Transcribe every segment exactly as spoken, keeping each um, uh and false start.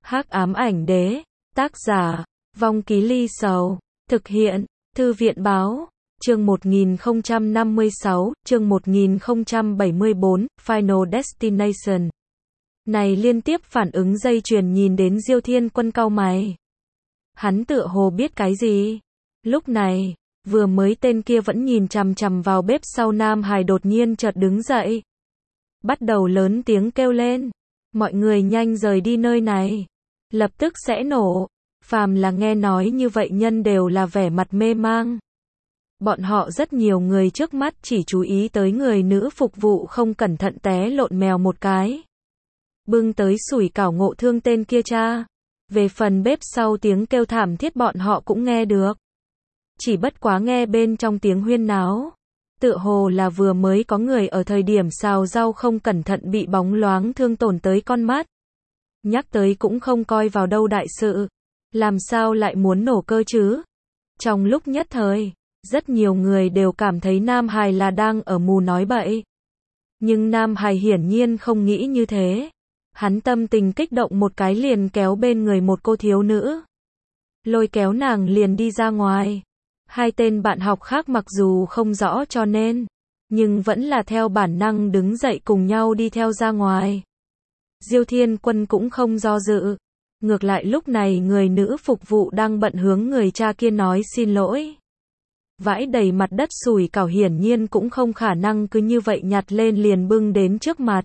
Hắc ám ảnh đế, tác giả, Vong Ký Ly Sầu, thực hiện, Thư viện báo, chương một nghìn không trăm năm mươi sáu, chương một nghìn không trăm bảy mươi bốn, Final Destination. Này liên tiếp phản ứng dây chuyền nhìn đến Diêu Thiên Quân cau mày. Hắn tựa hồ biết cái gì. Lúc này, vừa mới tên kia vẫn nhìn chằm chằm vào bếp sau Nam Hải đột nhiên chợt đứng dậy. Bắt đầu lớn tiếng kêu lên. Mọi người nhanh rời đi nơi này. Lập tức sẽ nổ. Phàm là nghe nói như vậy nhân đều là vẻ mặt mê mang. Bọn họ rất nhiều người trước mắt chỉ chú ý tới người nữ phục vụ không cẩn thận té lộn mèo một cái. Bưng tới sủi cảo ngộ thương tên kia cha. Về phần bếp sau tiếng kêu thảm thiết bọn họ cũng nghe được. Chỉ bất quá nghe bên trong tiếng huyên náo. Tựa hồ là vừa mới có người ở thời điểm xào rau không cẩn thận bị bóng loáng thương tổn tới con mắt. Nhắc tới cũng không coi vào đâu đại sự. Làm sao lại muốn nổ cơ chứ? Trong lúc nhất thời, rất nhiều người đều cảm thấy Nam Hải là đang ở mù nói bậy. Nhưng Nam Hải hiển nhiên không nghĩ như thế. Hắn tâm tình kích động một cái liền kéo bên người một cô thiếu nữ. Lôi kéo nàng liền đi ra ngoài. Hai tên bạn học khác mặc dù không rõ cho nên, nhưng vẫn là theo bản năng đứng dậy cùng nhau đi theo ra ngoài. Diêu Thiên Quân cũng không do dự. Ngược lại lúc này người nữ phục vụ đang bận hướng người cha kia nói xin lỗi. Vãi đầy mặt đất sủi cảo hiển nhiên cũng không khả năng cứ như vậy nhặt lên liền bưng đến trước mặt.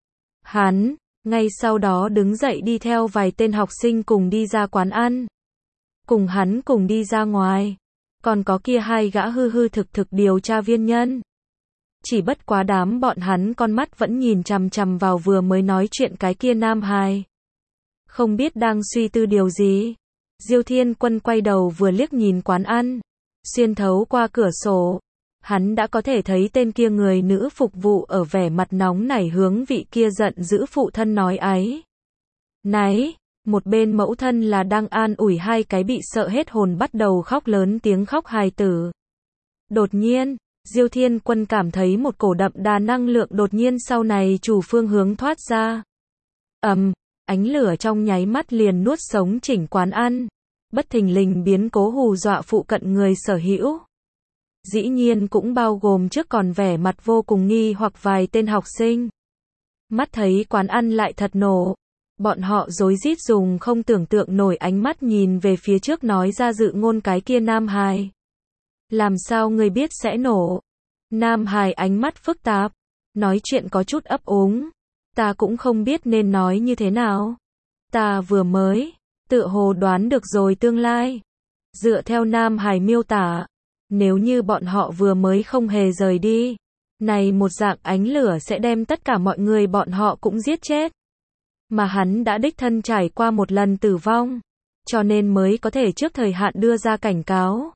Hắn, ngay sau đó đứng dậy đi theo vài tên học sinh cùng đi ra quán ăn. Cùng hắn cùng đi ra ngoài. Còn có kia hai gã hư hư thực thực điều tra viên nhân. Chỉ bất quá đám bọn hắn con mắt vẫn nhìn chằm chằm vào vừa mới nói chuyện cái kia Nam Hải. Không biết đang suy tư điều gì. Diêu Thiên Quân quay đầu vừa liếc nhìn quán ăn. Xuyên thấu qua cửa sổ. Hắn đã có thể thấy tên kia người nữ phục vụ ở vẻ mặt nóng nảy hướng vị kia giận dữ phụ thân nói ấy. Này, một bên mẫu thân là đang an ủi hai cái bị sợ hết hồn bắt đầu khóc lớn tiếng khóc hài tử. Đột nhiên, Diêu Thiên Quân cảm thấy một cổ đậm đà năng lượng đột nhiên sau này chủ phương hướng thoát ra. Ầm, ánh lửa trong nháy mắt liền nuốt sống chỉnh quán ăn. Bất thình lình biến cố hù dọa phụ cận người sở hữu. Dĩ nhiên cũng bao gồm trước còn vẻ mặt vô cùng nghi hoặc vài tên học sinh. Mắt thấy quán ăn lại thật nổ. Bọn họ rối rít dùng không tưởng tượng nổi ánh mắt nhìn về phía trước nói ra dự ngôn cái kia Nam Hải. Làm sao người biết sẽ nổ? Nam Hải ánh mắt phức tạp. Nói chuyện có chút ấp úng. Ta cũng không biết nên nói như thế nào. Ta vừa mới, tựa hồ đoán được rồi tương lai. Dựa theo Nam Hải miêu tả. Nếu như bọn họ vừa mới không hề rời đi. Này một dạng ánh lửa sẽ đem tất cả mọi người bọn họ cũng giết chết. Mà hắn đã đích thân trải qua một lần tử vong. Cho nên mới có thể trước thời hạn đưa ra cảnh cáo.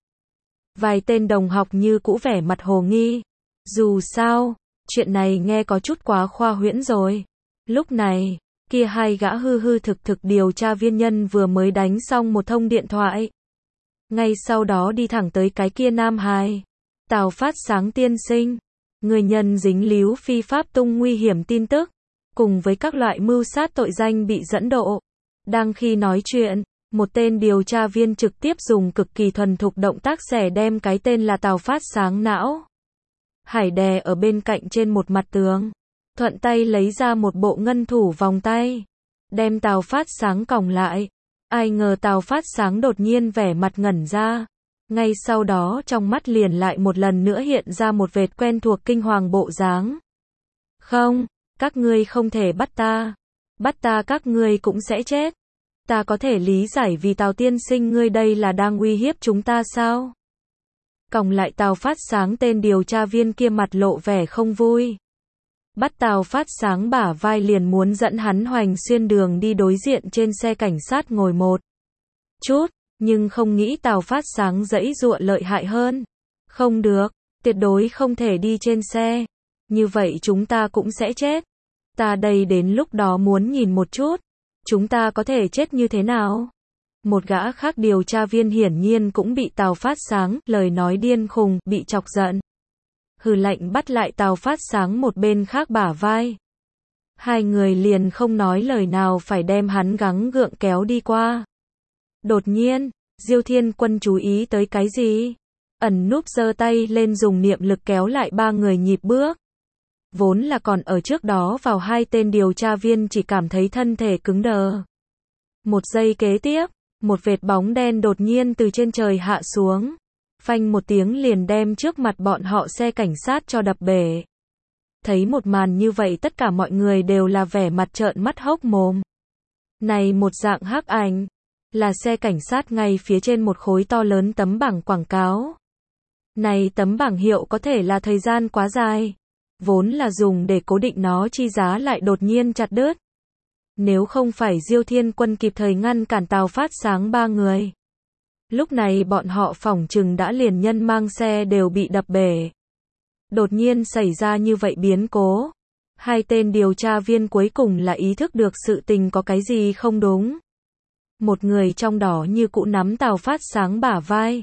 Vài tên đồng học như cũ vẻ mặt hồ nghi. Dù sao, chuyện này nghe có chút quá khoa huyễn rồi. Lúc này, kia hai gã hư hư thực thực điều tra viên nhân vừa mới đánh xong một thông điện thoại. Ngay sau đó đi thẳng tới cái kia Nam Hải. Tào Phát Sáng tiên sinh. Người nhân dính líu phi pháp tung nguy hiểm tin tức. Cùng với các loại mưu sát tội danh bị dẫn độ. Đang khi nói chuyện, một tên điều tra viên trực tiếp dùng cực kỳ thuần thục động tác xẻ đem cái tên là Tào Phát Sáng não. Hải đè ở bên cạnh trên một mặt tường. Thuận tay lấy ra một bộ ngân thủ vòng tay. Đem Tào Phát Sáng còng lại. Ai ngờ Tào Phát Sáng đột nhiên vẻ mặt ngẩn ra. Ngay sau đó trong mắt liền lại một lần nữa hiện ra một vệt quen thuộc kinh hoàng bộ dáng. Không, các ngươi không thể bắt ta. Bắt ta các ngươi cũng sẽ chết. Ta có thể lý giải vì Tào tiên sinh ngươi đây là đang uy hiếp chúng ta sao? Còng lại Tào Phát Sáng tên điều tra viên kia mặt lộ vẻ không vui. Bắt Tào Phát Sáng bả vai liền muốn dẫn hắn hoành xuyên đường đi đối diện trên xe cảnh sát ngồi một chút, nhưng không nghĩ Tào Phát Sáng giãy giụa lợi hại hơn. Không được, tuyệt đối không thể đi trên xe. Như vậy chúng ta cũng sẽ chết. Ta đây đến lúc đó muốn nhìn một chút. Chúng ta có thể chết như thế nào? Một gã khác điều tra viên hiển nhiên cũng bị Tào Phát Sáng, lời nói điên khùng, bị chọc giận. Hừ lạnh bắt lại Tào Phát Sáng một bên khác bả vai. Hai người liền không nói lời nào phải đem hắn gắng gượng kéo đi qua. Đột nhiên, Diêu Thiên Quân chú ý tới cái gì? Ẩn núp giơ tay lên dùng niệm lực kéo lại ba người nhịp bước. Vốn là còn ở trước đó vào hai tên điều tra viên chỉ cảm thấy thân thể cứng đờ. Một giây kế tiếp, một vệt bóng đen đột nhiên từ trên trời hạ xuống. Phanh một tiếng liền đem trước mặt bọn họ xe cảnh sát cho đập bể. Thấy một màn như vậy tất cả mọi người đều là vẻ mặt trợn mắt hốc mồm. Này một dạng hắc ảnh, là xe cảnh sát ngay phía trên một khối to lớn tấm bảng quảng cáo. Này tấm bảng hiệu có thể là thời gian quá dài, vốn là dùng để cố định nó chi giá lại đột nhiên chặt đứt. Nếu không phải Diêu Thiên Quân kịp thời ngăn cản Tào Phát Sáng ba người, lúc này bọn họ phỏng chừng đã liền nhân mang xe đều bị đập bể. Đột nhiên xảy ra như vậy biến cố. Hai tên điều tra viên cuối cùng là ý thức được sự tình có cái gì không đúng. Một người trong đó như cũ nắm Tào Phát Sáng bả vai.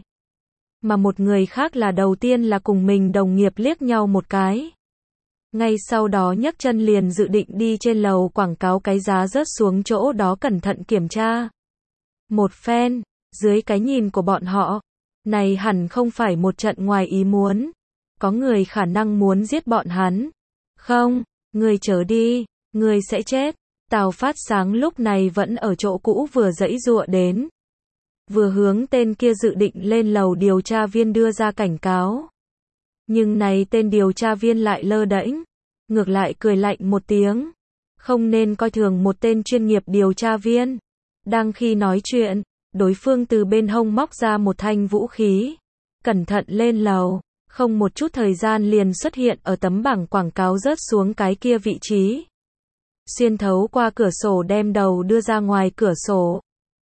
Mà một người khác là đầu tiên là cùng mình đồng nghiệp liếc nhau một cái. Ngay sau đó nhấc chân liền dự định đi trên lầu quảng cáo cái giá rớt xuống chỗ đó cẩn thận kiểm tra. Một phen, dưới cái nhìn của bọn họ, này hẳn không phải một trận ngoài ý muốn. Có người khả năng muốn giết bọn hắn. Không, người chớ đi, người sẽ chết. Tào Phát Sáng lúc này vẫn ở chỗ cũ vừa giãy giụa đến. Vừa hướng tên kia dự định lên lầu điều tra viên đưa ra cảnh cáo. Nhưng này tên điều tra viên lại lơ đễnh, ngược lại cười lạnh một tiếng. Không nên coi thường một tên chuyên nghiệp điều tra viên. Đang khi nói chuyện, đối phương từ bên hông móc ra một thanh vũ khí. Cẩn thận lên lầu, không một chút thời gian liền xuất hiện ở tấm bảng quảng cáo rớt xuống cái kia vị trí. Xuyên thấu qua cửa sổ đem đầu đưa ra ngoài cửa sổ.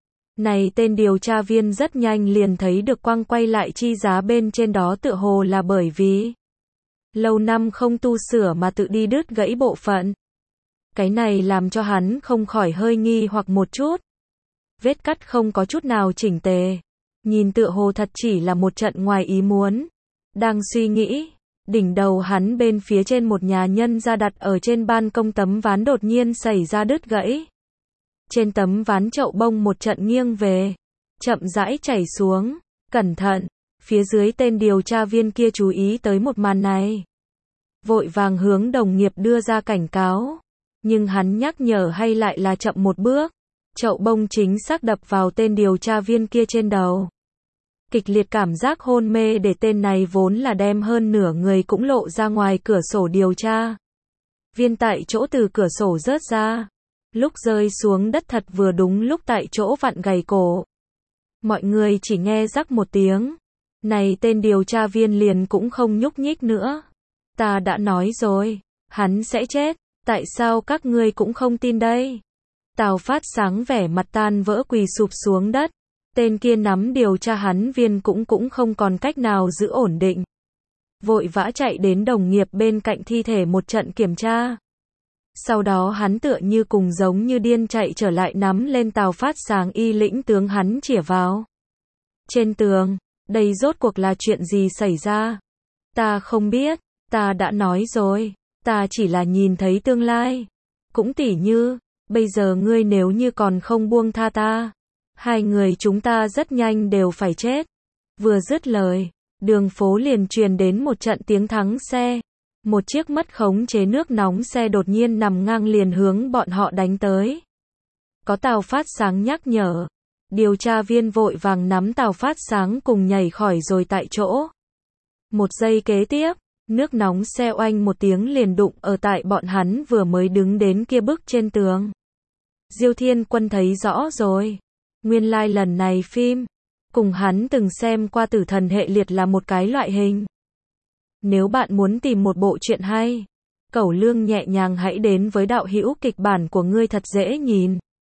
Này tên điều tra viên rất nhanh liền thấy được quang quay lại chi giá bên trên đó tựa hồ là bởi vì lâu năm không tu sửa mà tự đi đứt gãy bộ phận. Cái này làm cho hắn không khỏi hơi nghi hoặc một chút. Vết cắt không có chút nào chỉnh tề. Nhìn tựa hồ thật chỉ là một trận ngoài ý muốn. Đang suy nghĩ, đỉnh đầu hắn bên phía trên một nhà nhân gia đặt ở trên ban công tấm ván đột nhiên xảy ra đứt gãy. Trên tấm ván chậu bông một trận nghiêng về, chậm rãi chảy xuống, cẩn thận, phía dưới tên điều tra viên kia chú ý tới một màn này. Vội vàng hướng đồng nghiệp đưa ra cảnh cáo, nhưng hắn nhắc nhở hay lại là chậm một bước, chậu bông chính xác đập vào tên điều tra viên kia trên đầu. Kịch liệt cảm giác hôn mê để tên này vốn là đem hơn nửa người cũng lộ ra ngoài cửa sổ điều tra. Viên tại chỗ từ cửa sổ rớt ra. Lúc rơi xuống đất thật vừa đúng lúc tại chỗ vặn gầy cổ. Mọi người chỉ nghe rắc một tiếng. Này tên điều tra viên liền cũng không nhúc nhích nữa. Ta đã nói rồi, hắn sẽ chết, tại sao các ngươi cũng không tin đây? Tào Phát Sáng vẻ mặt tan vỡ quỳ sụp xuống đất. Tên kia nắm điều tra hắn viên cũng cũng không còn cách nào giữ ổn định. Vội vã chạy đến đồng nghiệp bên cạnh thi thể một trận kiểm tra. Sau đó hắn tựa như cùng giống như điên chạy trở lại nắm lên Tào Phát Sáng y lĩnh tướng hắn chĩa vào. Trên tường, đây rốt cuộc là chuyện gì xảy ra? Ta không biết, ta đã nói rồi, ta chỉ là nhìn thấy tương lai. Cũng tỉ như, bây giờ ngươi nếu như còn không buông tha ta, hai người chúng ta rất nhanh đều phải chết. Vừa dứt lời, đường phố liền truyền đến một trận tiếng thắng xe. Một chiếc mất khống chế nước nóng xe đột nhiên nằm ngang liền hướng bọn họ đánh tới. Có Tào Phát Sáng nhắc nhở. Điều tra viên vội vàng nắm Tào Phát Sáng cùng nhảy khỏi rồi tại chỗ. Một giây kế tiếp, nước nóng xe oanh một tiếng liền đụng ở tại bọn hắn vừa mới đứng đến kia bức trên tường. Diêu Thiên Quân thấy rõ rồi. Nguyên lai like lần này phim, cùng hắn từng xem qua Tử Thần Hệ Liệt là một cái loại hình. Nếu bạn muốn tìm một bộ truyện hay, cẩu lương nhẹ nhàng hãy đến với đạo hữu kịch bản của ngươi thật dễ nhìn.